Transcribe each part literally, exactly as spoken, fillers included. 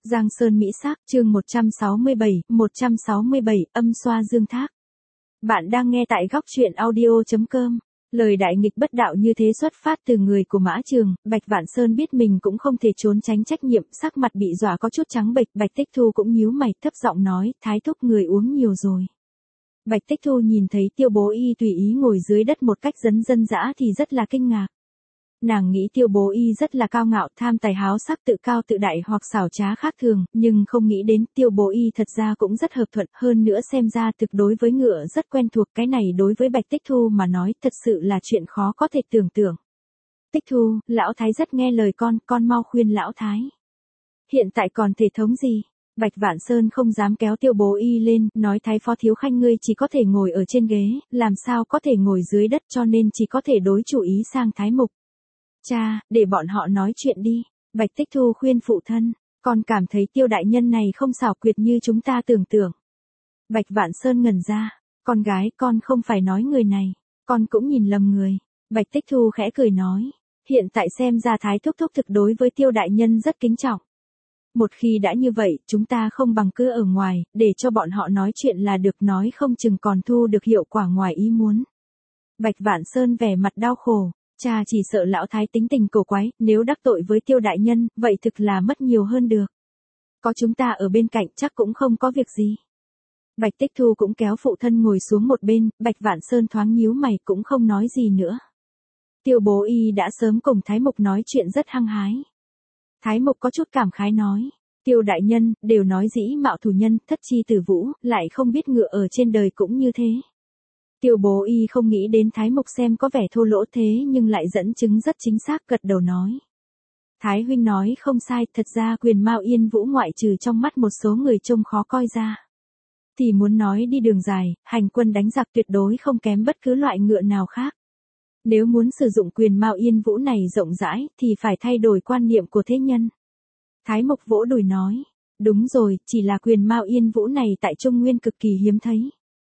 Giang Sơn Mỹ Sắc, chương một trăm sáu mươi bảy, một trăm sáu mươi bảy, âm xoa dương thác. Bạn đang nghe tại góc truyện audio chấm com. Lời đại nghịch bất đạo như thế xuất phát từ người của Mã Trường, Bạch Vạn Sơn biết mình cũng không thể trốn tránh trách nhiệm, sắc mặt bị dọa có chút trắng bệch, Bạch Tích Thu cũng nhíu mày, thấp giọng nói, thái thúc người uống nhiều rồi. Bạch Tích Thu nhìn thấy Tiêu Bố Y tùy ý ngồi dưới đất một cách dấn dân dã thì rất là kinh ngạc. Nàng nghĩ Tiêu Bố Y rất là cao ngạo, tham tài háo sắc, tự cao tự đại hoặc xảo trá khác thường, nhưng không nghĩ đến Tiêu Bố Y thật ra cũng rất hợp thuận, hơn nữa xem ra thực đối với ngựa rất quen thuộc, cái này đối với Bạch Tích Thu mà nói thật sự là chuyện khó có thể tưởng tượng. Tích Thu, lão thái rất nghe lời con, con mau khuyên lão thái. Hiện tại còn thể thống gì? Bạch Vạn Sơn không dám kéo Tiêu Bố Y lên, nói thái phó thiếu khanh ngươi chỉ có thể ngồi ở trên ghế, làm sao có thể ngồi dưới đất, cho nên chỉ có thể đối chủ ý sang thái mục. Cha, để bọn họ nói chuyện đi. Bạch Tích Thu khuyên phụ thân, con cảm thấy Tiêu đại nhân này không xảo quyệt như chúng ta tưởng tượng. Bạch Vạn Sơn ngẩn ra, con gái con không phải nói người này, con cũng nhìn lầm người. Bạch Tích Thu khẽ cười nói, hiện tại xem ra thái thúc thúc thực đối với Tiêu đại nhân rất kính trọng. Một khi đã như vậy, chúng ta không bằng cứ ở ngoài, để cho bọn họ nói chuyện là được, nói không chừng còn thu được hiệu quả ngoài ý muốn. Bạch Vạn Sơn vẻ mặt đau khổ. Cha chỉ sợ lão thái tính tình cổ quái, nếu đắc tội với Tiêu đại nhân, vậy thực là mất nhiều hơn được. Có chúng ta ở bên cạnh chắc cũng không có việc gì. Bạch Tích Thu cũng kéo phụ thân ngồi xuống một bên, Bạch Vạn Sơn thoáng nhíu mày cũng không nói gì nữa. Tiêu Bố Y đã sớm cùng Thái Mục nói chuyện rất hăng hái. Thái Mục có chút cảm khái nói, Tiêu đại nhân, đều nói dĩ mạo thủ nhân, thất chi tử vũ, lại không biết ngựa ở trên đời cũng như thế. Tiêu Bố Y không nghĩ đến Thái Mục xem có vẻ thô lỗ thế nhưng lại dẫn chứng rất chính xác, gật đầu nói. Thái huynh nói không sai, thật ra quyền Mao Yên Vũ ngoại trừ trong mắt một số người trông khó coi ra. Thì muốn nói đi đường dài, hành quân đánh giặc tuyệt đối không kém bất cứ loại ngựa nào khác. Nếu muốn sử dụng quyền Mao Yên Vũ này rộng rãi thì phải thay đổi quan niệm của thế nhân. Thái Mục vỗ đùi nói, đúng rồi, chỉ là quyền Mao Yên Vũ này tại Trung Nguyên cực kỳ hiếm thấy.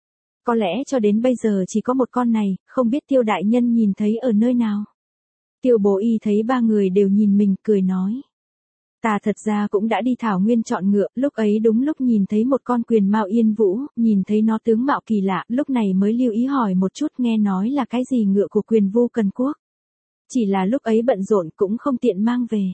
Có lẽ cho đến bây giờ chỉ có một con này, không biết Tiêu đại nhân nhìn thấy ở nơi nào. Tiêu Bố Y thấy ba người đều nhìn mình, cười nói. Ta thật ra cũng đã đi thảo nguyên chọn ngựa, lúc ấy đúng lúc nhìn thấy một con quyền Mao Yên Vũ, nhìn thấy nó tướng mạo kỳ lạ, lúc này mới lưu ý hỏi một chút, nghe nói là cái gì ngựa của quyền Vu Cần Quốc. Chỉ là lúc ấy bận rộn cũng không tiện mang về.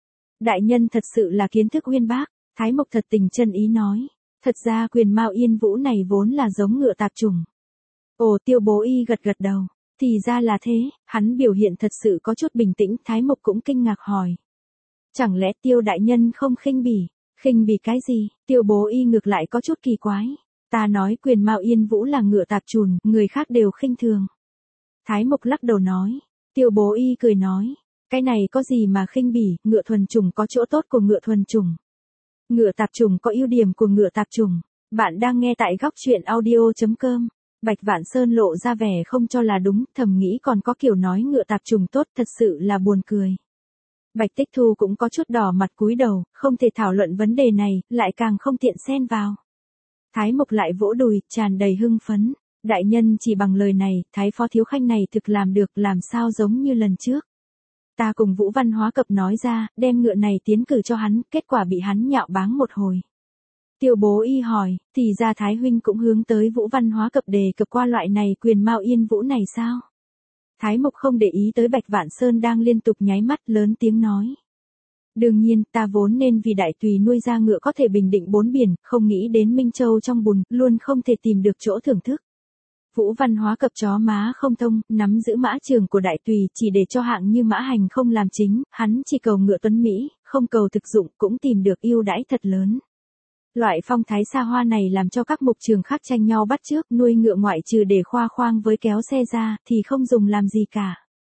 Đại nhân thật sự là kiến thức uyên bác, Thái Mục thật tình chân ý nói. Thật ra quyền Mao Yên Vũ này vốn là giống ngựa tạp chủng. Ồ, Tiêu Bố Y gật gật đầu. Thì ra là thế, hắn biểu hiện thật sự có chút bình tĩnh, Thái Mục cũng kinh ngạc hỏi. Chẳng lẽ Tiêu đại nhân không khinh bỉ? Khinh bỉ cái gì? Tiêu Bố Y ngược lại có chút kỳ quái. Ta nói quyền Mao Yên Vũ là ngựa tạp chủng, người khác đều khinh thường. Thái Mục lắc đầu nói. Tiêu Bố Y cười nói. Cái này có gì mà khinh bỉ, ngựa thuần chủng có chỗ tốt của ngựa thuần chủng. Ngựa tạp chủng có ưu điểm của ngựa tạp chủng. Bạn đang nghe tại góc truyện audio chấm com. Bạch Vạn Sơn lộ ra vẻ không cho là đúng, thầm nghĩ còn có kiểu nói ngựa tạp chủng tốt, thật sự là buồn cười. Bạch Tích Thu cũng có chút đỏ mặt cúi đầu, không thể thảo luận vấn đề này, lại càng không tiện xen vào. Thái Mục lại vỗ đùi, tràn đầy hưng phấn. Đại nhân chỉ bằng lời này, Thái phó thiếu khanh này thực làm được, làm sao giống như lần trước. Ta cùng Vũ Văn Hóa Cập nói ra, đem ngựa này tiến cử cho hắn, kết quả bị hắn nhạo báng một hồi. Tiêu Bố Y hỏi, thì ra Thái huynh cũng hướng tới Vũ Văn Hóa Cập đề cập qua loại này quyền Mao Yên Vũ này sao? Thái Mục không để ý tới Bạch Vạn Sơn đang liên tục nháy mắt, lớn tiếng nói. Đương nhiên, ta vốn nên vì đại tùy nuôi ra ngựa có thể bình định bốn biển, không nghĩ đến Minh Châu trong bùn, luôn không thể tìm được chỗ thưởng thức. Vũ Văn Hóa Cập chó má không thông, nắm giữ mã trường của đại tùy chỉ để cho hạng như Mã Hành không làm chính, hắn chỉ cầu ngựa tuấn Mỹ, không cầu thực dụng, cũng tìm được ưu đãi thật lớn. Loại phong thái xa hoa này làm cho các mục trường khác tranh nhau bắt chước, nuôi ngựa ngoại trừ để khoa khoang với kéo xe ra, thì không dùng làm gì cả.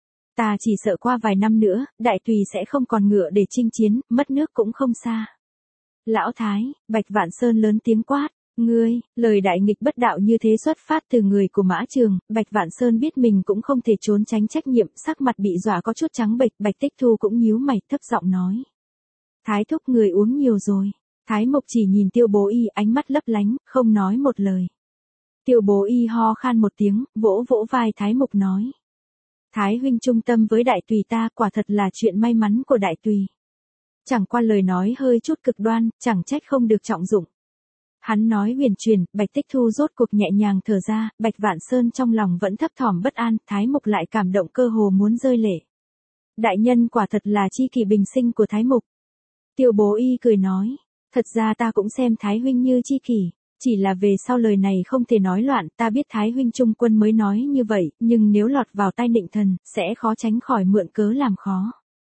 Ta chỉ sợ qua vài năm nữa, đại tùy sẽ không còn ngựa để chinh chiến, mất nước cũng không xa. Lão Thái, Bạch Vạn Sơn lớn tiếng quát. Ngươi, lời đại nghịch bất đạo như thế xuất phát từ người của Mã Trường, Bạch Vạn Sơn biết mình cũng không thể trốn tránh trách nhiệm, sắc mặt bị dọa có chút trắng bệch, Bạch Tích Thu cũng nhíu mày, thấp giọng nói. Thái thúc người uống nhiều rồi. Thái Mục chỉ nhìn Tiêu Bố Y, ánh mắt lấp lánh, không nói một lời. Tiêu Bố Y ho khan một tiếng, vỗ vỗ vai Thái Mục nói. Thái huynh trung tâm với đại tùy ta, quả thật là chuyện may mắn của đại tùy. Chẳng qua lời nói hơi chút cực đoan, chẳng trách không được trọng dụng. Hắn nói huyền truyền, Bạch Tích Thu rốt cuộc nhẹ nhàng thở ra, Bạch Vạn Sơn trong lòng vẫn thấp thỏm bất an, Thái Mục lại cảm động cơ hồ muốn rơi lệ. Đại nhân quả thật là chi kỷ bình sinh của Thái Mục. Tiêu Bố Y cười nói, thật ra ta cũng xem Thái huynh như chi kỷ, chỉ là về sau lời này không thể nói loạn, ta biết Thái huynh trung quân mới nói như vậy, nhưng nếu lọt vào tay Định Thần, sẽ khó tránh khỏi mượn cớ làm khó.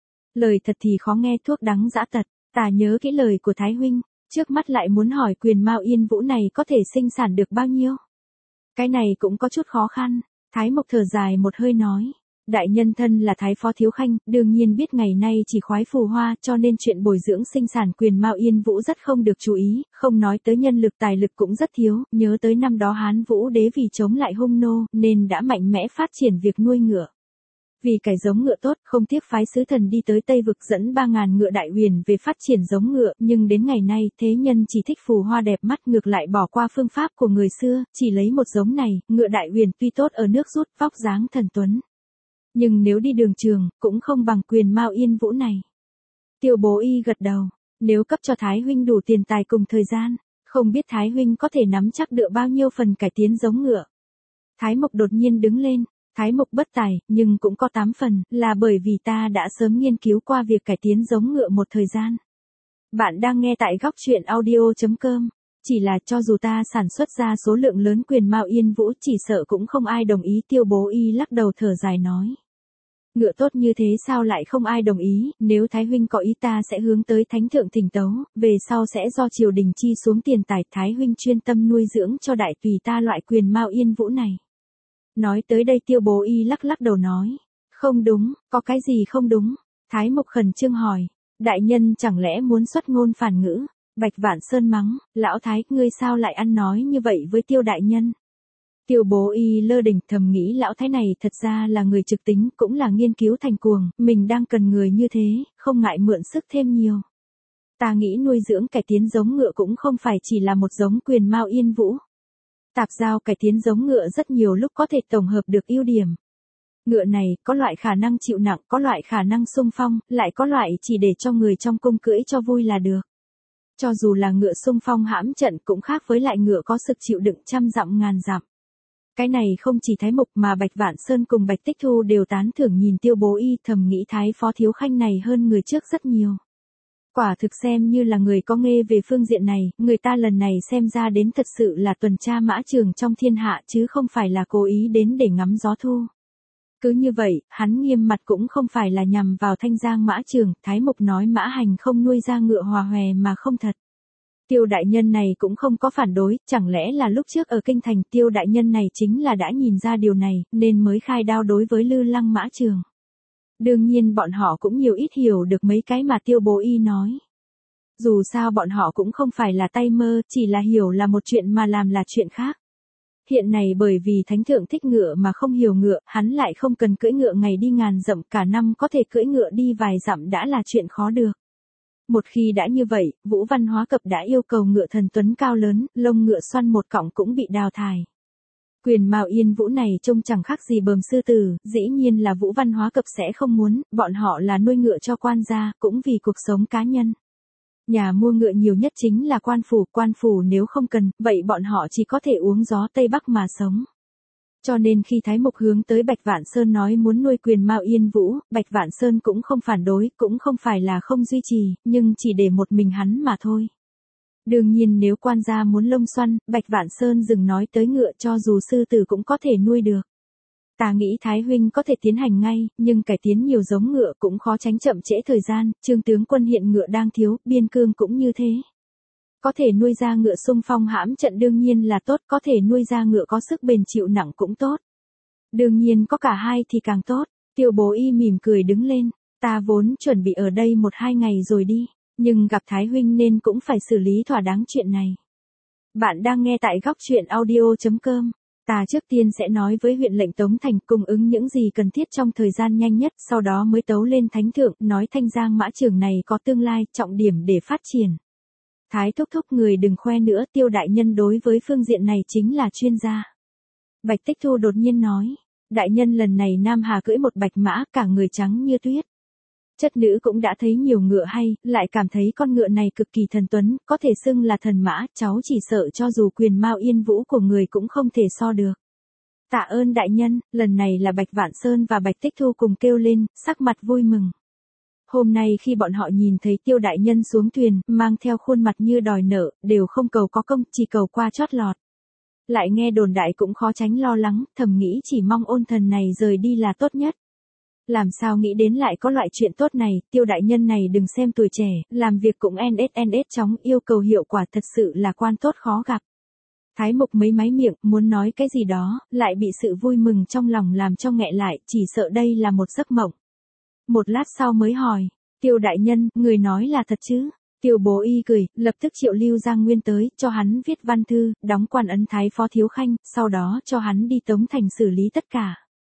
Lời thật thì khó nghe thuốc đắng dã tật, ta nhớ kỹ lời của Thái huynh, trước mắt lại muốn hỏi quyền Mao Yên Vũ này có thể sinh sản được bao nhiêu? Cái này cũng có chút khó khăn, Thái Mục thở dài một hơi nói. Đại nhân thân là Thái Phó Thiếu Khanh, đương nhiên biết ngày nay chỉ khoái phù hoa, cho nên chuyện bồi dưỡng sinh sản quyền Mao Yên Vũ rất không được chú ý, không nói tới nhân lực tài lực cũng rất thiếu, nhớ tới năm đó Hán Vũ Đế vì chống lại Hung nô, nên đã mạnh mẽ phát triển việc nuôi ngựa. Vì cải giống ngựa tốt, không tiếc phái sứ thần đi tới Tây Vực dẫn ba ngàn ngựa đại huyền về phát triển giống ngựa, nhưng đến ngày nay, thế nhân chỉ thích phù hoa đẹp mắt ngược lại bỏ qua phương pháp của người xưa, chỉ lấy một giống này, ngựa đại huyền tuy tốt ở nước rút, vóc dáng thần tuấn. Nhưng nếu đi đường trường, cũng không bằng quyền Mao Yên Vũ này. Tiêu Bố Y gật đầu, nếu cấp cho Thái huynh đủ tiền tài cùng thời gian, không biết Thái huynh có thể nắm chắc được bao nhiêu phần cải tiến giống ngựa. Thái Mục đột nhiên đứng lên, Thái Mục bất tài, nhưng cũng có tám phần, là bởi vì ta đã sớm nghiên cứu qua việc cải tiến giống ngựa một thời gian. Bạn đang nghe tại góc truyện audio chấm com. Chỉ là cho dù ta sản xuất ra số lượng lớn quyền Mao Yên Vũ chỉ sợ cũng không ai đồng ý. Tiêu Bố Y lắc đầu thở dài nói. Ngựa tốt như thế sao lại không ai đồng ý, nếu Thái huynh có ý ta sẽ hướng tới Thánh thượng thỉnh tấu, về sau sẽ do triều đình chi xuống tiền tài, Thái huynh chuyên tâm nuôi dưỡng cho đại tùy ta loại quyền Mao Yên Vũ này. Nói tới đây Tiêu Bố Y lắc lắc đầu nói, không đúng, có cái gì không đúng? Thái Mục khẩn trương hỏi, đại nhân chẳng lẽ muốn xuất ngôn phản ngữ? Bạch Vạn Sơn mắng, lão Thái, ngươi sao lại ăn nói như vậy với Tiêu đại nhân? Tiêu Bố Y lơ đỉnh thầm nghĩ lão Thái này thật ra là người trực tính, cũng là nghiên cứu thành cuồng, mình đang cần người như thế, không ngại mượn sức thêm nhiều. Ta nghĩ nuôi dưỡng cải tiến giống ngựa cũng không phải chỉ là một giống quyền Mao Yên Vũ. Tạp giao cải tiến giống ngựa rất nhiều lúc có thể tổng hợp được ưu điểm. Ngựa này có loại khả năng chịu nặng, có loại khả năng xung phong, lại có loại chỉ để cho người trong cung cưỡi cho vui là được. Cho dù là ngựa xung phong hãm trận cũng khác với lại ngựa có sức chịu đựng trăm dặm ngàn dặm. Cái này không chỉ Thái Mục mà Bạch Vạn Sơn cùng Bạch Tích Thu đều tán thưởng nhìn Tiêu Bố Y, thầm nghĩ Thái Phó Thiếu Khanh này hơn người trước rất nhiều. Quả thực xem như là người có nghề về phương diện này, người ta lần này xem ra đến thật sự là tuần tra mã trường trong thiên hạ chứ không phải là cố ý đến để ngắm gió thu. Cứ như vậy, hắn nghiêm mặt cũng không phải là nhằm vào Thanh Giang mã trường, Thái Mục nói mã hành không nuôi ra ngựa hòa hòe mà không thật. Tiêu đại nhân này cũng không có phản đối, chẳng lẽ là lúc trước ở kinh thành Tiêu đại nhân này chính là đã nhìn ra điều này, nên mới khai đao đối với Lư Lăng mã trường. Đương nhiên bọn họ cũng nhiều ít hiểu được mấy cái mà Tiêu Bố Y nói. Dù sao bọn họ cũng không phải là tay mơ, chỉ là hiểu là một chuyện mà làm là chuyện khác. Hiện này bởi vì Thánh thượng thích ngựa mà không hiểu ngựa, hắn lại không cần cưỡi ngựa ngày đi ngàn dặm, cả năm có thể cưỡi ngựa đi vài dặm đã là chuyện khó được. Một khi đã như vậy, Vũ Văn Hóa Cập đã yêu cầu ngựa thần tuấn cao lớn, lông ngựa xoăn một cọng cũng bị đào thải. Quyền Mao Yên Vũ này trông chẳng khác gì bờm sư tử, dĩ nhiên là Vũ Văn Hóa Cập sẽ không muốn, bọn họ là nuôi ngựa cho quan gia, cũng vì cuộc sống cá nhân. Nhà mua ngựa nhiều nhất chính là quan phủ, quan phủ nếu không cần, vậy bọn họ chỉ có thể uống gió Tây Bắc mà sống. Cho nên khi Thái Mục hướng tới Bạch Vạn Sơn nói muốn nuôi quyền Mao Yên Vũ, Bạch Vạn Sơn cũng không phản đối, cũng không phải là không duy trì, nhưng chỉ để một mình hắn mà thôi. Đương nhiên nếu quan gia muốn lông xoăn, Bạch Vạn Sơn dừng nói tới ngựa cho dù sư tử cũng có thể nuôi được. Ta nghĩ Thái huynh có thể tiến hành ngay, nhưng cải tiến nhiều giống ngựa cũng khó tránh chậm trễ thời gian, Trương tướng quân hiện ngựa đang thiếu, biên cương cũng như thế. Có thể nuôi ra ngựa xung phong hãm trận đương nhiên là tốt, có thể nuôi ra ngựa có sức bền chịu nặng cũng tốt. Đương nhiên có cả hai thì càng tốt. Tiêu Bố Y mỉm cười đứng lên, ta vốn chuẩn bị ở đây một hai ngày rồi đi, nhưng gặp Thái huynh nên cũng phải xử lý thỏa đáng chuyện này. Bạn đang nghe tại góc truyện audio chấm com. Ta trước tiên sẽ nói với huyện lệnh Tống Thành cung ứng những gì cần thiết trong thời gian nhanh nhất, sau đó mới tấu lên Thánh thượng, nói Thanh Giang mã trường này có tương lai, trọng điểm để phát triển. Thái thúc thúc người đừng khoe nữa, Tiêu đại nhân đối với phương diện này chính là chuyên gia. Bạch Tích Thu đột nhiên nói, đại nhân lần này Nam Hà cưỡi một bạch mã, cả người trắng như tuyết. Chất nữ cũng đã thấy nhiều ngựa hay, lại cảm thấy con ngựa này cực kỳ thần tuấn, có thể xưng là thần mã, cháu chỉ sợ cho dù quyền mao yên vũ của người cũng không thể so được. Tạ ơn đại nhân, lần này là Bạch Vạn Sơn và Bạch Tích Thu cùng kêu lên, sắc mặt vui mừng. Hôm nay khi bọn họ nhìn thấy Tiêu đại nhân xuống thuyền, mang theo khuôn mặt như đòi nợ, đều không cầu có công, chỉ cầu qua chót lọt. Lại nghe đồn đại cũng khó tránh lo lắng, thầm nghĩ chỉ mong ôn thần này rời đi là tốt nhất. Làm sao nghĩ đến lại có loại chuyện tốt này, Tiêu đại nhân này đừng xem tuổi trẻ, làm việc cũng en ét en ét chóng, yêu cầu hiệu quả thật sự là quan tốt khó gặp. Thái Mục mấy máy miệng, muốn nói cái gì đó, lại bị sự vui mừng trong lòng làm cho nghẹ lại, chỉ sợ đây là một giấc mộng. Một lát sau mới hỏi, Tiêu đại nhân, người nói là thật chứ? Tiêu Bố Y cười, lập tức triệu Lưu Giang Nguyên tới, cho hắn viết văn thư, đóng quan ấn thái phó thiếu khanh, sau đó cho hắn đi Tống Thành xử lý tất cả.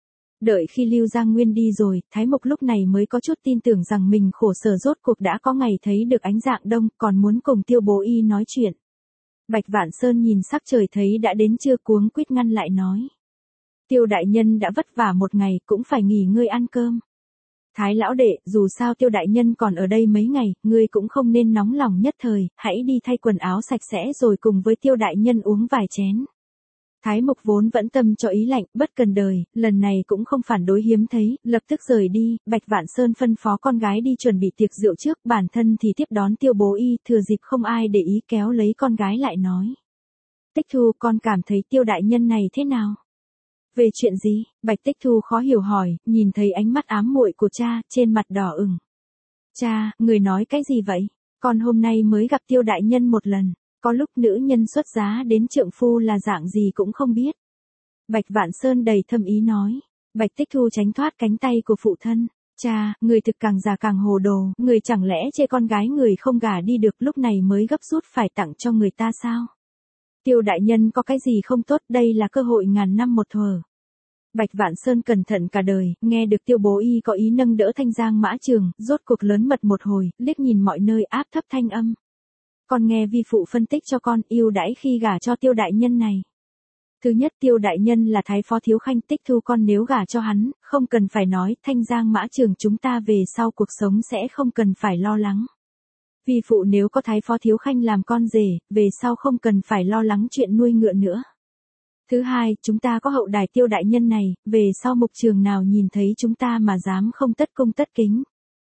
Đợi khi Lưu Giang Nguyên đi rồi, Thái Mục lúc này mới có chút tin tưởng rằng mình khổ sở rốt cuộc đã có ngày thấy được ánh dạng đông, còn muốn cùng Tiêu Bố Y nói chuyện. Bạch Vạn Sơn nhìn sắc trời thấy đã đến trưa cuống quýt ngăn lại nói. Tiêu đại nhân đã vất vả một ngày, cũng phải nghỉ ngơi ăn cơm. Thái lão đệ, dù sao Tiêu đại nhân còn ở đây mấy ngày, ngươi cũng không nên nóng lòng nhất thời, hãy đi thay quần áo sạch sẽ rồi cùng với Tiêu đại nhân uống vài chén. Thái Mục vốn vẫn tâm cho ý lạnh, bất cần đời, lần này cũng không phản đối hiếm thấy, lập tức rời đi, Bạch Vạn Sơn phân phó con gái đi chuẩn bị tiệc rượu trước, bản thân thì tiếp đón Tiêu Bố Y, thừa dịp không ai để ý kéo lấy con gái lại nói. Tích Thu, con cảm thấy Tiêu đại nhân này thế nào? Về chuyện gì? Bạch Tích Thu khó hiểu hỏi, nhìn thấy ánh mắt ám muội của cha, trên mặt đỏ ửng. Cha, người nói cái gì vậy? Con hôm nay mới gặp Tiêu đại nhân một lần. Có lúc nữ nhân xuất giá đến trượng phu là dạng gì cũng không biết. Bạch Vạn Sơn đầy thâm ý nói. Bạch Tích Thu tránh thoát cánh tay của phụ thân. Cha, người thực càng già càng hồ đồ, người chẳng lẽ chê con gái người không gả đi được lúc này mới gấp rút phải tặng cho người ta sao? Tiêu đại nhân có cái gì không tốt, đây là cơ hội ngàn năm một thuở. Bạch Vạn Sơn cẩn thận cả đời, nghe được Tiêu Bố Y có ý nâng đỡ Thanh Giang Mã Trường, rốt cuộc lớn mật một hồi, liếc nhìn mọi nơi áp thấp thanh âm. Con nghe vi phụ phân tích cho con, ưu đãi khi gả cho Tiêu đại nhân này. Thứ nhất, Tiêu đại nhân là thái phó thiếu khanh, Tích Thu con nếu gả cho hắn, không cần phải nói, Thanh Giang Mã Trường chúng ta về sau cuộc sống sẽ không cần phải lo lắng. Vi phụ nếu có thái phó thiếu khanh làm con rể, về sau không cần phải lo lắng chuyện nuôi ngựa nữa. Thứ hai, chúng ta có hậu đài Tiêu đại nhân này, về sau mục trường nào nhìn thấy chúng ta mà dám không tất cung tất kính.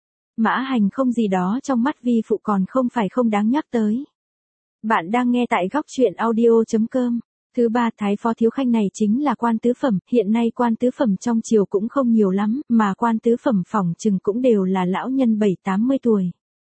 Mã Hành không gì đó trong mắt vi phụ còn không phải không đáng nhắc tới. Bạn đang nghe tại góc truyện audio chấm com. Thứ ba, thái phó thiếu khanh này chính là quan tứ phẩm, hiện nay quan tứ phẩm trong triều cũng không nhiều lắm, mà quan tứ phẩm phỏng chừng cũng đều là lão nhân bảy tám mươi tuổi.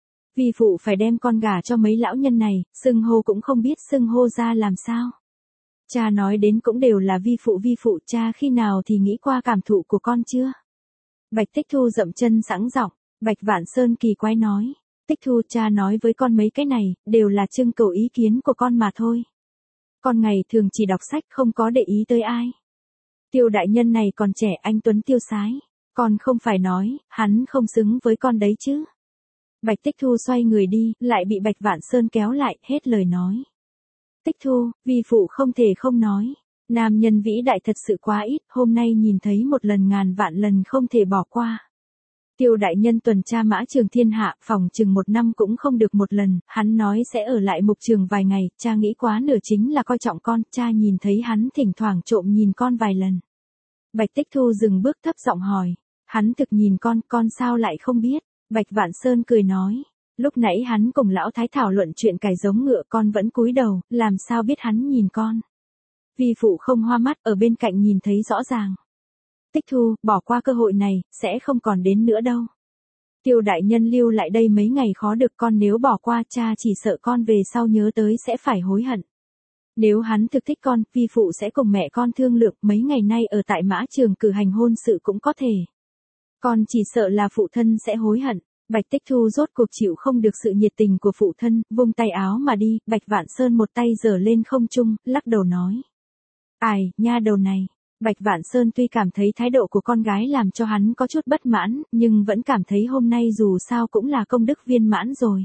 Vi phụ phải đem con gả cho mấy lão nhân này, xưng hô cũng không biết xưng hô ra làm sao. Cha nói đến cũng đều là vi phụ vi phụ, cha khi nào thì nghĩ qua cảm thụ của con chưa? Bạch Tích Thu dậm chân sẵn giọng. Bạch Vạn Sơn kỳ quái nói. Tích Thu, cha nói với con mấy cái này, đều là trưng cầu ý kiến của con mà thôi. Con ngày thường chỉ đọc sách không có để ý tới ai. Tiêu đại nhân này còn trẻ anh tuấn tiêu sái. Con không phải nói, hắn không xứng với con đấy chứ. Bạch Tích Thu xoay người đi, lại bị Bạch Vạn Sơn kéo lại, hết lời nói. Tích Thu, vi phụ không thể không nói. Nam nhân vĩ đại thật sự quá ít, hôm nay nhìn thấy một lần ngàn vạn lần không thể bỏ qua. Tiêu đại nhân tuần tra Mã Trường thiên hạ, phòng chừng một năm cũng không được một lần, hắn nói sẽ ở lại mục trường vài ngày, cha nghĩ quá nửa chính là coi trọng con, cha nhìn thấy hắn thỉnh thoảng trộm nhìn con vài lần. Bạch Tích Thu dừng bước thấp giọng hỏi, hắn thực nhìn con, con sao lại không biết? Bạch Vạn Sơn cười nói, lúc nãy hắn cùng lão thái thảo luận chuyện cày giống ngựa, con vẫn cúi đầu, làm sao biết hắn nhìn con? Vi phụ không hoa mắt, ở bên cạnh nhìn thấy rõ ràng. Tích Thu, bỏ qua cơ hội này, sẽ không còn đến nữa đâu. Tiêu đại nhân lưu lại đây mấy ngày khó được, con nếu bỏ qua, cha chỉ sợ con về sau nhớ tới sẽ phải hối hận. Nếu hắn thực thích con, vi phụ sẽ cùng mẹ con thương lượng, mấy ngày nay ở tại Mã Trường cử hành hôn sự cũng có thể. Con chỉ sợ là phụ thân sẽ hối hận. Bạch Tích Thu rốt cuộc chịu không được sự nhiệt tình của phụ thân, vung tay áo mà đi, Bạch Vạn Sơn một tay giở lên không trung, lắc đầu nói. Ai, nha đầu này. Bạch Vạn Sơn tuy cảm thấy thái độ của con gái làm cho hắn có chút bất mãn, nhưng vẫn cảm thấy hôm nay dù sao cũng là công đức viên mãn rồi.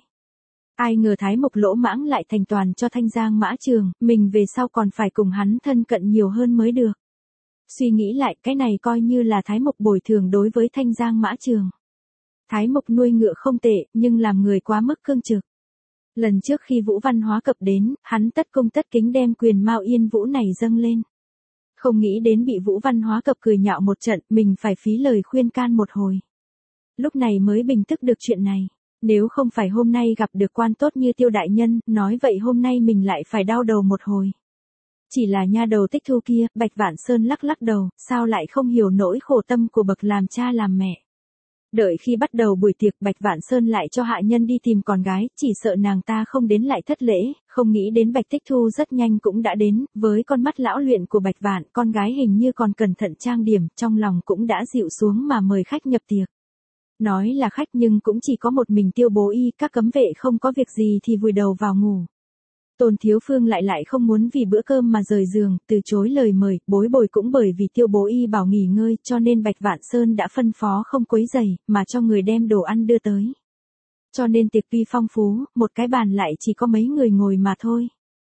Ai ngờ Thái Mục lỗ mãng lại thành toàn cho Thanh Giang Mã Trường, mình về sau còn phải cùng hắn thân cận nhiều hơn mới được. Suy nghĩ lại, cái này coi như là Thái Mục bồi thường đối với Thanh Giang Mã Trường. Thái Mộc nuôi ngựa không tệ, nhưng làm người quá mức cương trực. Lần trước khi Vũ Văn Hóa Cập đến, hắn tất cung tất kính đem quyền Mao Yên Vũ này dâng lên. Không nghĩ đến bị Vũ Văn Hóa Cập cười nhạo một trận, mình phải phí lời khuyên can một hồi. Lúc này mới bình tức được chuyện này. Nếu không phải hôm nay gặp được quan tốt như Tiêu đại nhân, nói vậy hôm nay mình lại phải đau đầu một hồi. Chỉ là nha đầu Tích Thu kia, Bạch Vạn Sơn lắc lắc đầu, sao lại không hiểu nỗi khổ tâm của bậc làm cha làm mẹ. Đợi khi bắt đầu buổi tiệc, Bạch Vạn Sơn lại cho hạ nhân đi tìm con gái, chỉ sợ nàng ta không đến lại thất lễ, không nghĩ đến Bạch Tích Thu rất nhanh cũng đã đến, với con mắt lão luyện của Bạch Vạn, con gái hình như còn cẩn thận trang điểm, trong lòng cũng đã dịu xuống mà mời khách nhập tiệc. Nói là khách nhưng cũng chỉ có một mình Tiêu Bố Y, các cấm vệ không có việc gì thì vùi đầu vào ngủ. Tôn Thiếu Phương lại lại không muốn vì bữa cơm mà rời giường, từ chối lời mời, bối bồi cũng bởi vì Tiêu Bố Y bảo nghỉ ngơi cho nên Bạch Vạn Sơn đã phân phó không quấy rầy, mà cho người đem đồ ăn đưa tới. Cho nên tiệc tuy phong phú, một cái bàn lại chỉ có mấy người ngồi mà thôi.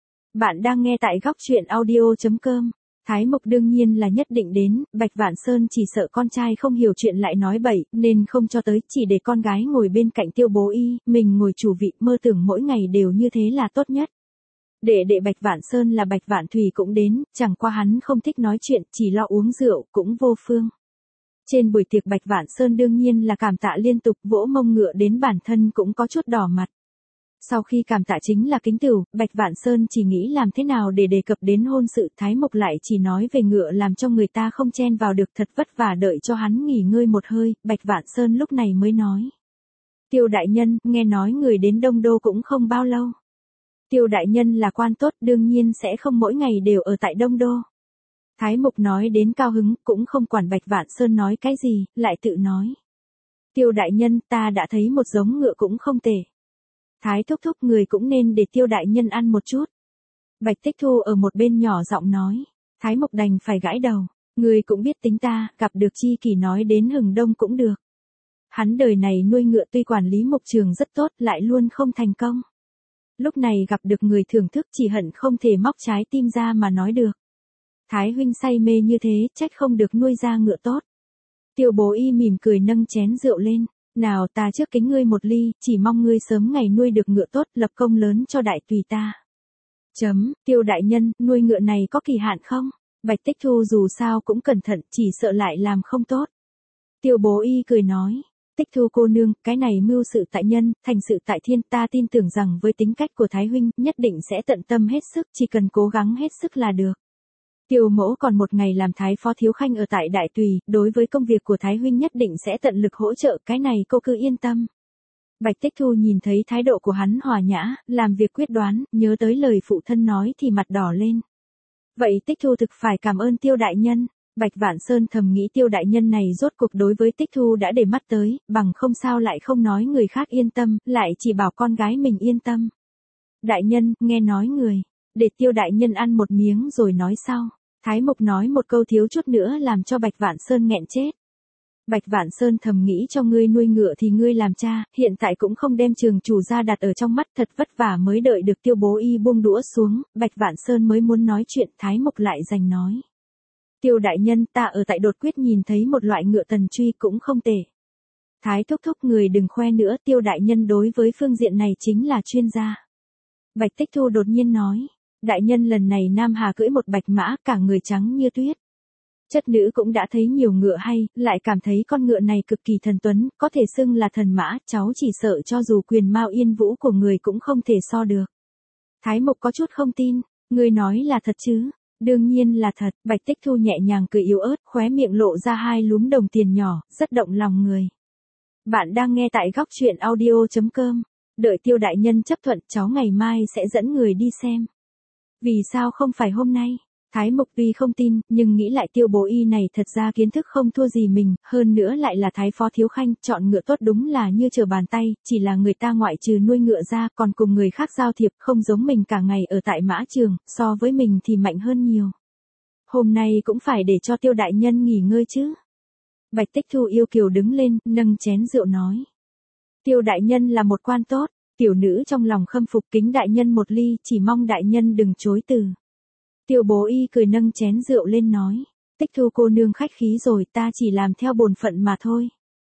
Bạn đang nghe tại góc truyện audio chấm com. Thái Mộc đương nhiên là nhất định đến, Bạch Vạn Sơn chỉ sợ con trai không hiểu chuyện lại nói bậy, nên không cho tới, chỉ để con gái ngồi bên cạnh Tiêu Bố Y, mình ngồi chủ vị, mơ tưởng mỗi ngày đều như thế là tốt nhất. Đệ đệ Bạch Vạn Sơn là Bạch Vạn Thùy cũng đến, chẳng qua hắn không thích nói chuyện, chỉ lo uống rượu, cũng vô phương. Trên buổi tiệc Bạch Vạn Sơn đương nhiên là cảm tạ liên tục, vỗ mông ngựa đến bản thân cũng có chút đỏ mặt. Sau khi cảm tạ chính là kính tửu, Bạch Vạn Sơn chỉ nghĩ làm thế nào để đề cập đến hôn sự, Thái Mộc lại chỉ nói về ngựa làm cho người ta không chen vào được, thật vất vả đợi cho hắn nghỉ ngơi một hơi, Bạch Vạn Sơn lúc này mới nói. Tiêu đại nhân, nghe nói người đến Đông Đô cũng không bao lâu. Tiêu đại nhân là quan tốt, đương nhiên sẽ không mỗi ngày đều ở tại Đông Đô. Thái Mộc nói đến cao hứng, cũng không quản Bạch Vạn Sơn nói cái gì, lại tự nói. Tiêu đại nhân, ta đã thấy một giống ngựa cũng không tệ. Thái thúc thúc, người cũng nên để Tiêu đại nhân ăn một chút. Bạch Tích Thu ở một bên nhỏ giọng nói. Thái Mộc đành phải gãi đầu. Người cũng biết tính ta, gặp được chi kỷ nói đến hừng đông cũng được. Hắn đời này nuôi ngựa tuy quản lý mục trường rất tốt, lại luôn không thành công. Lúc này gặp được người thưởng thức chỉ hận không thể móc trái tim ra mà nói được. Thái huynh say mê như thế, trách không được nuôi ra ngựa tốt. Tiêu Bố Y mỉm cười nâng chén rượu lên. Nào, ta trước kính ngươi một ly, chỉ mong ngươi sớm ngày nuôi được ngựa tốt, lập công lớn cho đại tùy ta. Chấm, Tiêu đại nhân, nuôi ngựa này có kỳ hạn không? Bạch Tích Thu dù sao cũng cẩn thận, chỉ sợ lại làm không tốt. Tiêu Bố Y cười nói. Tích Thu cô nương, cái này mưu sự tại nhân, thành sự tại thiên, ta tin tưởng rằng với tính cách của Thái huynh, nhất định sẽ tận tâm hết sức, chỉ cần cố gắng hết sức là được. Tiêu mẫu còn một ngày làm Thái phó thiếu khanh ở tại Đại Tùy, đối với công việc của Thái huynh nhất định sẽ tận lực hỗ trợ, cái này cô cứ yên tâm. Bạch Tích Thu nhìn thấy thái độ của hắn hòa nhã, làm việc quyết đoán, nhớ tới lời phụ thân nói thì mặt đỏ lên. Vậy Tích Thu thực phải cảm ơn Tiêu đại nhân. Bạch Vạn Sơn thầm nghĩ Tiêu đại nhân này rốt cuộc đối với Tích Thu đã để mắt tới, bằng không sao lại không nói người khác yên tâm, lại chỉ bảo con gái mình yên tâm. Đại nhân, nghe nói người, để Tiêu đại nhân ăn một miếng rồi nói sau. Thái Mộc nói một câu thiếu chút nữa làm cho Bạch Vạn Sơn nghẹn chết. Bạch Vạn Sơn thầm nghĩ cho ngươi nuôi ngựa thì ngươi làm cha, hiện tại cũng không đem trường chủ ra đặt ở trong mắt, thật vất vả mới đợi được Tiêu Bố Y buông đũa xuống, Bạch Vạn Sơn mới muốn nói chuyện, Thái Mộc lại giành nói. Tiêu đại nhân, ta ở tại Đột Quyết nhìn thấy một loại ngựa tần truy cũng không tệ. Thái thúc thúc, người đừng khoe nữa, Tiêu đại nhân đối với phương diện này chính là chuyên gia. Bạch Tích Thu đột nhiên nói. Đại nhân lần này Nam Hà cưỡi một bạch mã, cả người trắng như tuyết. Chất nữ cũng đã thấy nhiều ngựa hay, lại cảm thấy con ngựa này cực kỳ thần tuấn, có thể xưng là thần mã, cháu chỉ sợ cho dù quyền Mao Yên Vũ của người cũng không thể so được. Thái Mộc có chút không tin, người nói là thật chứ? Đương nhiên là thật, Bạch Tích Thu nhẹ nhàng cười yếu ớt, khóe miệng lộ ra hai lúm đồng tiền nhỏ, rất động lòng người. Bạn đang nghe tại góc truyện audio chấm com. Đợi Tiêu đại nhân chấp thuận, cháu ngày mai sẽ dẫn người đi xem. Vì sao không phải hôm nay? Thái Mộc tuy không tin, nhưng nghĩ lại Tiêu Bố Y này thật ra kiến thức không thua gì mình, hơn nữa lại là Thái phó thiếu khanh, chọn ngựa tốt đúng là như trở bàn tay, chỉ là người ta ngoại trừ nuôi ngựa ra còn cùng người khác giao thiệp, không giống mình cả ngày ở tại mã trường, so với mình thì mạnh hơn nhiều. Hôm nay cũng phải để cho Tiêu đại nhân nghỉ ngơi chứ. Bạch Tích Thu yêu kiều đứng lên, nâng chén rượu nói. Tiêu đại nhân là một quan tốt. Tiểu nữ trong lòng khâm phục, kính đại nhân một ly, chỉ mong đại nhân đừng chối từ. Tiêu Bố Y cười nâng chén rượu lên nói. Tích Thu cô nương khách khí rồi, ta chỉ làm theo bổn phận mà thôi.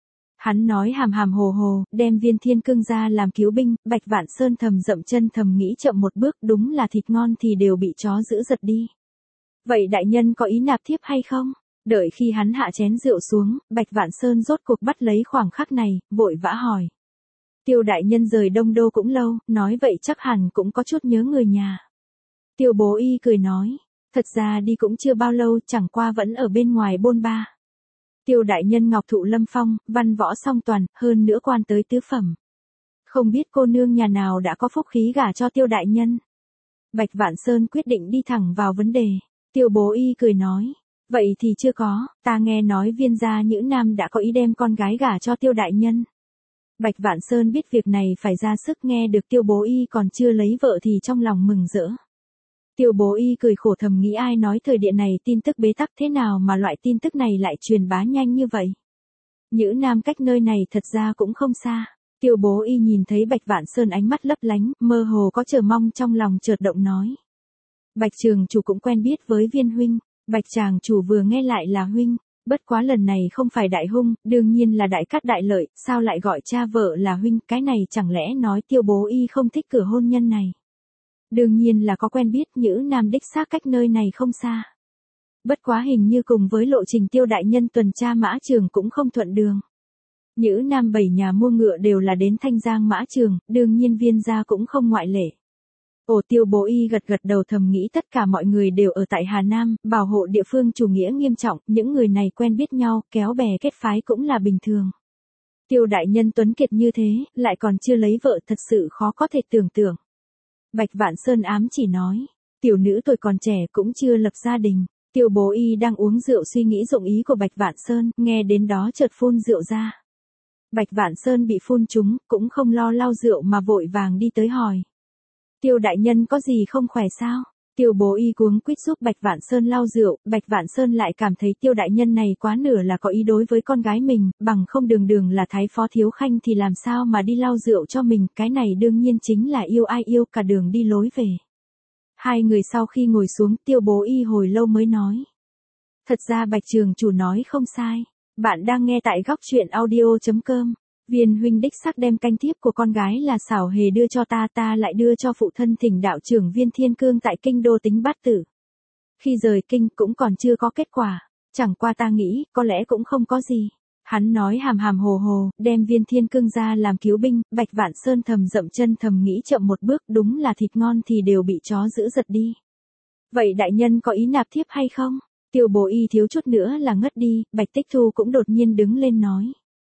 Hắn nói hàm hàm hồ hồ, đem Viên Thiên Cương ra làm cứu binh, Bạch Vạn Sơn thầm dậm chân thầm nghĩ chậm một bước, đúng là thịt ngon thì đều bị chó giữ giật đi. Vậy đại nhân có ý nạp thiếp hay không? Đợi khi hắn hạ chén rượu xuống, Bạch Vạn Sơn rốt cuộc bắt lấy khoảng khắc này, vội vã hỏi. Tiêu đại nhân rời Đông Đô cũng lâu, nói vậy chắc hẳn cũng có chút nhớ người nhà. Tiêu Bố Y cười nói, thật ra đi cũng chưa bao lâu, chẳng qua vẫn ở bên ngoài bôn ba. Tiêu đại nhân ngọc thụ lâm phong, văn võ song toàn, hơn nữa quan tới tứ phẩm. Không biết cô nương nhà nào đã có phúc khí gả cho tiêu đại nhân. Bạch Vạn Sơn quyết định đi thẳng vào vấn đề. Tiêu Bố Y cười nói, vậy thì chưa có, ta nghe nói Viên gia Nhữ Nam đã có ý đem con gái gả cho tiêu đại nhân. Bạch Vạn Sơn biết việc này phải ra sức, nghe được Tiêu Bố Y còn chưa lấy vợ thì trong lòng mừng rỡ. Tiêu Bố Y cười khổ thầm nghĩ ai nói thời địa này tin tức bế tắc thế nào mà loại tin tức này lại truyền bá nhanh như vậy. Nhữ Nam cách nơi này thật ra cũng không xa. Tiêu Bố Y nhìn thấy Bạch Vạn Sơn ánh mắt lấp lánh, mơ hồ có chờ mong trong lòng chợt động nói. Bạch trường chủ cũng quen biết với Viên huynh. Bạch chàng chủ vừa nghe lại là huynh. Bất quá lần này không phải đại hung, đương nhiên là đại cát đại lợi, sao lại gọi cha vợ là huynh, cái này chẳng lẽ nói Tiêu Bố Y không thích cửa hôn nhân này. Đương nhiên là có quen biết, Nhữ Nam đích xác cách nơi này không xa. Bất quá hình như cùng với lộ trình Tiêu đại nhân tuần tra mã trường cũng không thuận đường. Nhữ Nam bảy nhà mua ngựa đều là đến Thanh Giang mã trường, đương nhiên Viên gia cũng không ngoại lệ. Ồ, Tiêu Bố Y gật gật đầu thầm nghĩ tất cả mọi người đều ở tại Hà Nam, bảo hộ địa phương chủ nghĩa nghiêm trọng, những người này quen biết nhau, kéo bè kết phái cũng là bình thường. Tiêu đại nhân tuấn kiệt như thế, lại còn chưa lấy vợ, thật sự khó có thể tưởng tượng. Bạch Vạn Sơn ám chỉ nói, tiểu nữ tuổi còn trẻ cũng chưa lập gia đình. Tiêu Bố Y đang uống rượu suy nghĩ dụng ý của Bạch Vạn Sơn, nghe đến đó chợt phun rượu ra. Bạch Vạn Sơn bị phun trúng, cũng không lo lau rượu mà vội vàng đi tới hỏi. Tiêu đại nhân có gì không khỏe sao? Tiêu Bố Y cuống quýt giúp Bạch Vạn Sơn lau rượu, Bạch Vạn Sơn lại cảm thấy tiêu đại nhân này quá nửa là có ý đối với con gái mình, bằng không đường đường là thái phó thiếu khanh thì làm sao mà đi lau rượu cho mình, cái này đương nhiên chính là yêu ai yêu cả đường đi lối về. Hai người sau khi ngồi xuống, Tiêu Bố Y hồi lâu mới nói. Thật ra Bạch trường chủ nói không sai, bạn đang nghe tại góc truyện audio chấm com. Viên huynh đích xác đem canh thiếp của con gái là xảo hề đưa cho ta, ta lại đưa cho phụ thân thỉnh đạo trưởng Viên Thiên Cương tại kinh đô tính bát tử. Khi rời kinh cũng còn chưa có kết quả, chẳng qua ta nghĩ có lẽ cũng không có gì. Hắn nói hàm hàm hồ hồ, đem Viên Thiên Cương ra làm cứu binh, Bạch Vạn Sơn thầm dậm chân thầm nghĩ chậm một bước, đúng là thịt ngon thì đều bị chó giữ giật đi. Vậy đại nhân có ý nạp thiếp hay không? Tiêu Bố Y thiếu chút nữa là ngất đi, Bạch Tích Thu cũng đột nhiên đứng lên nói.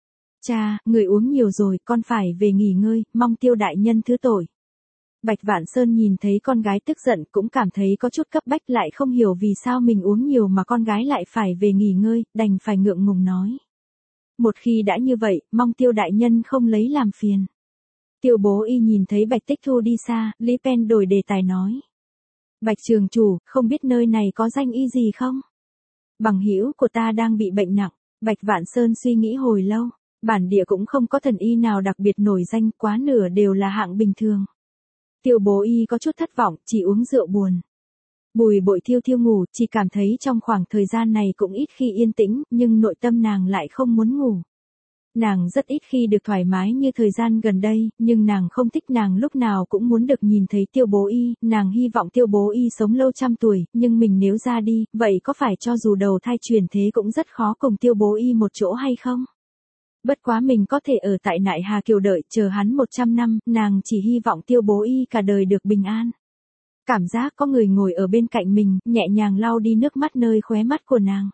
Cha, người uống nhiều rồi, con phải về nghỉ ngơi, mong Tiêu đại nhân thứ tội. Bạch Vạn Sơn nhìn thấy con gái tức giận cũng cảm thấy có chút cấp bách, lại không hiểu vì sao mình uống nhiều mà con gái lại phải về nghỉ ngơi, đành phải ngượng ngùng nói. Một khi đã như vậy, mong Tiêu đại nhân không lấy làm phiền. Tiêu Bố Y nhìn thấy Bạch Tích Thu đi xa, Lý Pen đổi đề tài nói. Bạch trường chủ, không biết nơi này có danh y gì không? Bằng hữu của ta đang bị bệnh nặng. Bạch Vạn Sơn suy nghĩ hồi lâu. Bản địa cũng không có thần y nào đặc biệt nổi danh, quá nửa đều là hạng bình thường. Tiêu Bố Y có chút thất vọng, chỉ uống rượu buồn. Bùi Bội thiêu thiêu ngủ, chỉ cảm thấy trong khoảng thời gian này cũng ít khi yên tĩnh, nhưng nội tâm nàng lại không muốn ngủ. Nàng rất ít khi được thoải mái như thời gian gần đây, nhưng nàng không thích, nàng lúc nào cũng muốn được nhìn thấy Tiêu Bố Y, nàng hy vọng Tiêu Bố Y sống lâu trăm tuổi, nhưng mình nếu ra đi, vậy có phải cho dù đầu thai truyền thế cũng rất khó cùng Tiêu Bố Y một chỗ hay không? Bất quá mình có thể ở tại Nại Hà Kiều đợi chờ hắn một trăm năm, nàng chỉ hy vọng Tiêu Bố Y cả đời được bình an. Cảm giác có người ngồi ở bên cạnh mình, nhẹ nhàng lau đi nước mắt nơi khóe mắt của nàng.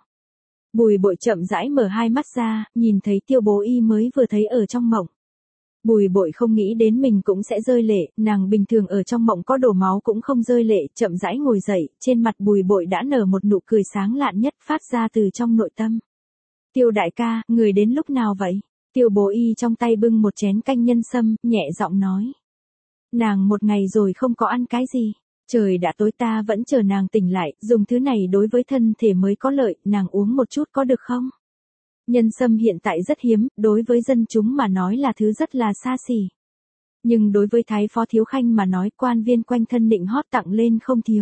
Bùi Bội chậm rãi mở hai mắt ra, nhìn thấy Tiêu Bố Y mới vừa thấy ở trong mộng. Bùi Bội không nghĩ đến mình cũng sẽ rơi lệ, nàng bình thường ở trong mộng có đổ máu cũng không rơi lệ, chậm rãi ngồi dậy, trên mặt Bùi Bội đã nở một nụ cười sáng lạn nhất phát ra từ trong nội tâm. Tiêu đại ca, người đến lúc nào vậy? Tiêu Bố Y trong tay bưng một chén canh nhân sâm, nhẹ giọng nói. Nàng một ngày rồi không có ăn cái gì. Trời đã tối, ta vẫn chờ nàng tỉnh lại, dùng thứ này đối với thân thể mới có lợi, nàng uống một chút có được không? Nhân sâm hiện tại rất hiếm, đối với dân chúng mà nói là thứ rất là xa xỉ. Nhưng đối với thái phó thiếu khanh mà nói, quan viên quanh thân nịnh hót tặng lên không thiếu.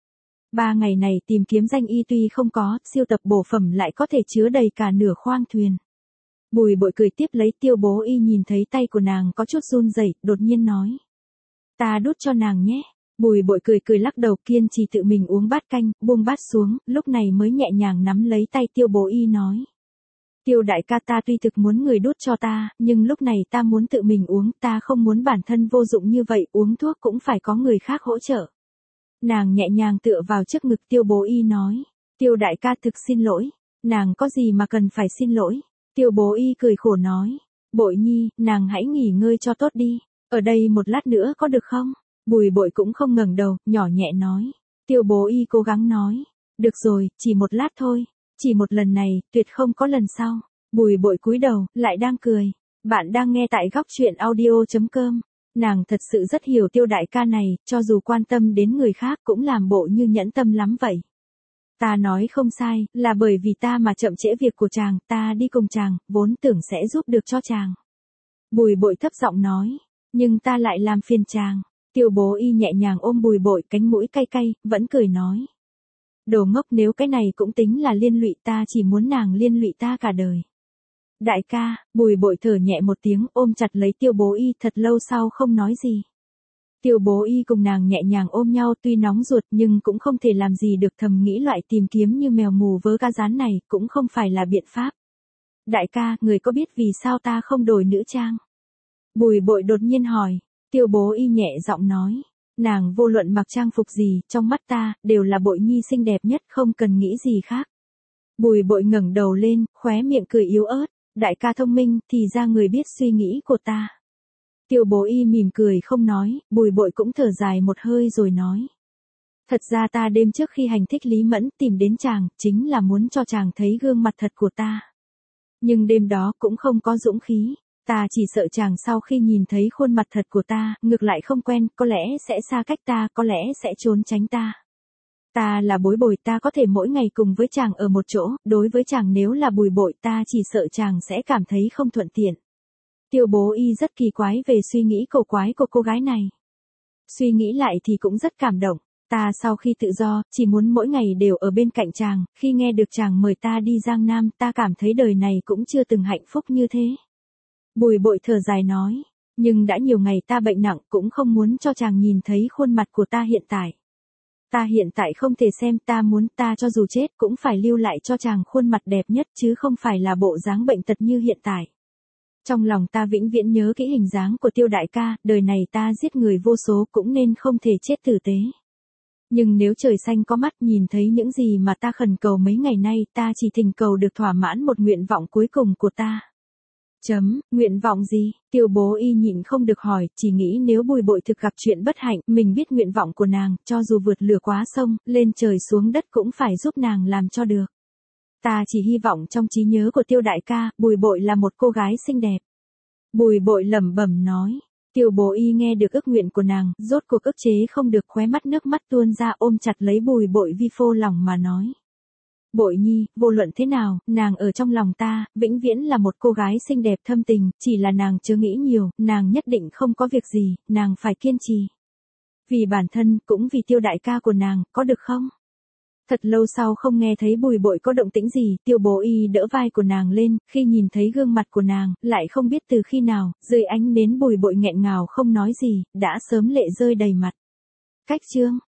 Ba ngày này tìm kiếm danh y tuy không có, siêu tập bổ phẩm lại có thể chứa đầy cả nửa khoang thuyền. Bùi bội cười tiếp lấy Tiêu Bố Y nhìn thấy tay của nàng có chút run rẩy, đột nhiên nói. Ta đút cho nàng nhé. Bùi bội cười cười lắc đầu kiên trì tự mình uống bát canh, buông bát xuống, lúc này mới nhẹ nhàng nắm lấy tay Tiêu Bố Y nói. Tiêu đại ca ta tuy thực muốn người đút cho ta, nhưng lúc này ta muốn tự mình uống, ta không muốn bản thân vô dụng như vậy, uống thuốc cũng phải có người khác hỗ trợ. Nàng nhẹ nhàng tựa vào trước ngực Tiêu Bố Y nói. Tiêu đại ca thực xin lỗi. Nàng có gì mà cần phải xin lỗi. Tiêu Bố Y cười khổ nói. Bội nhi, nàng hãy nghỉ ngơi cho tốt đi. Ở đây một lát nữa có được không? Bùi bội cũng không ngẩng đầu, nhỏ nhẹ nói. Tiêu Bố Y cố gắng nói. Được rồi, chỉ một lát thôi. Chỉ một lần này, tuyệt không có lần sau. Bùi bội cúi đầu, lại đang cười. Bạn đang nghe tại góc truyện audio chấm com. Nàng thật sự rất hiểu Tiêu đại ca này, cho dù quan tâm đến người khác cũng làm bộ như nhẫn tâm lắm vậy. Ta nói không sai, là bởi vì ta mà chậm trễ việc của chàng, ta đi cùng chàng, vốn tưởng sẽ giúp được cho chàng. Bùi bội thấp giọng nói, nhưng ta lại làm phiền chàng. Tiêu Bố Y nhẹ nhàng ôm bùi bội cánh mũi cay cay, vẫn cười nói. Đồ ngốc, nếu cái này cũng tính là liên lụy, ta chỉ muốn nàng liên lụy ta cả đời. Đại ca, bùi bội thở nhẹ một tiếng ôm chặt lấy Tiêu Bố Y thật lâu sau không nói gì. Tiêu Bố Y cùng nàng nhẹ nhàng ôm nhau tuy nóng ruột nhưng cũng không thể làm gì được, thầm nghĩ loại tìm kiếm như mèo mù vớ cá rán này cũng không phải là biện pháp. Đại ca, người có biết vì sao ta không đổi nữ trang? Bùi bội đột nhiên hỏi. Tiêu Bố Y nhẹ giọng nói. Nàng vô luận mặc trang phục gì, trong mắt ta, đều là bội nhi xinh đẹp nhất, không cần nghĩ gì khác. Bùi bội ngẩng đầu lên, khóe miệng cười yếu ớt. Đại ca thông minh, thì ra người biết suy nghĩ của ta. Tiêu Bố Y mỉm cười không nói, bùi bội cũng thở dài một hơi rồi nói. Thật ra ta đêm trước khi hành thích Lý Mẫn tìm đến chàng, chính là muốn cho chàng thấy gương mặt thật của ta. Nhưng đêm đó cũng không có dũng khí, ta chỉ sợ chàng sau khi nhìn thấy khuôn mặt thật của ta, ngược lại không quen, có lẽ sẽ xa cách ta, có lẽ sẽ trốn tránh ta. Ta là Bối Bồi, ta có thể mỗi ngày cùng với chàng ở một chỗ, đối với chàng nếu là Bùi Bội ta chỉ sợ chàng sẽ cảm thấy không thuận tiện. Tiêu Bố Y rất kỳ quái về suy nghĩ cổ quái của cô gái này. Suy nghĩ lại thì cũng rất cảm động. Ta sau khi tự do, chỉ muốn mỗi ngày đều ở bên cạnh chàng, khi nghe được chàng mời ta đi Giang Nam, ta cảm thấy đời này cũng chưa từng hạnh phúc như thế. Bùi Bội thở dài nói, nhưng đã nhiều ngày ta bệnh nặng, cũng không muốn cho chàng nhìn thấy khuôn mặt của ta hiện tại. Ta hiện tại không thể xem, ta muốn ta cho dù chết cũng phải lưu lại cho chàng khuôn mặt đẹp nhất chứ không phải là bộ dáng bệnh tật như hiện tại. Trong lòng ta vĩnh viễn nhớ kỹ hình dáng của Tiêu đại ca, đời này ta giết người vô số cũng nên không thể chết tử tế. Nhưng nếu trời xanh có mắt nhìn thấy những gì mà ta khẩn cầu mấy ngày nay, ta chỉ thỉnh cầu được thỏa mãn một nguyện vọng cuối cùng của ta. Chấm, nguyện vọng gì? Tiêu Bố Y nhịn không được hỏi, chỉ nghĩ nếu Bùi Bội thực gặp chuyện bất hạnh, mình biết nguyện vọng của nàng, cho dù vượt lửa quá sông, lên trời xuống đất cũng phải giúp nàng làm cho được. Ta chỉ hy vọng trong trí nhớ của Tiêu đại ca, Bùi Bội là một cô gái xinh đẹp. Bùi Bội lẩm bẩm nói. Tiêu Bố Y nghe được ước nguyện của nàng, rốt cuộc ức chế không được, khóe mắt nước mắt tuôn ra, ôm chặt lấy Bùi Bội vi phô lòng mà nói. Bội nhi, vô luận thế nào, nàng ở trong lòng ta, vĩnh viễn là một cô gái xinh đẹp thâm tình, chỉ là nàng chớ nghĩ nhiều, nàng nhất định không có việc gì, nàng phải kiên trì. Vì bản thân, cũng vì Tiêu đại ca của nàng, có được không? Thật lâu sau không nghe thấy Bùi Bội có động tĩnh gì, Tiêu Bố Y đỡ vai của nàng lên, khi nhìn thấy gương mặt của nàng, lại không biết từ khi nào, dưới ánh nến Bùi Bội nghẹn ngào không nói gì, đã sớm lệ rơi đầy mặt. Cách chương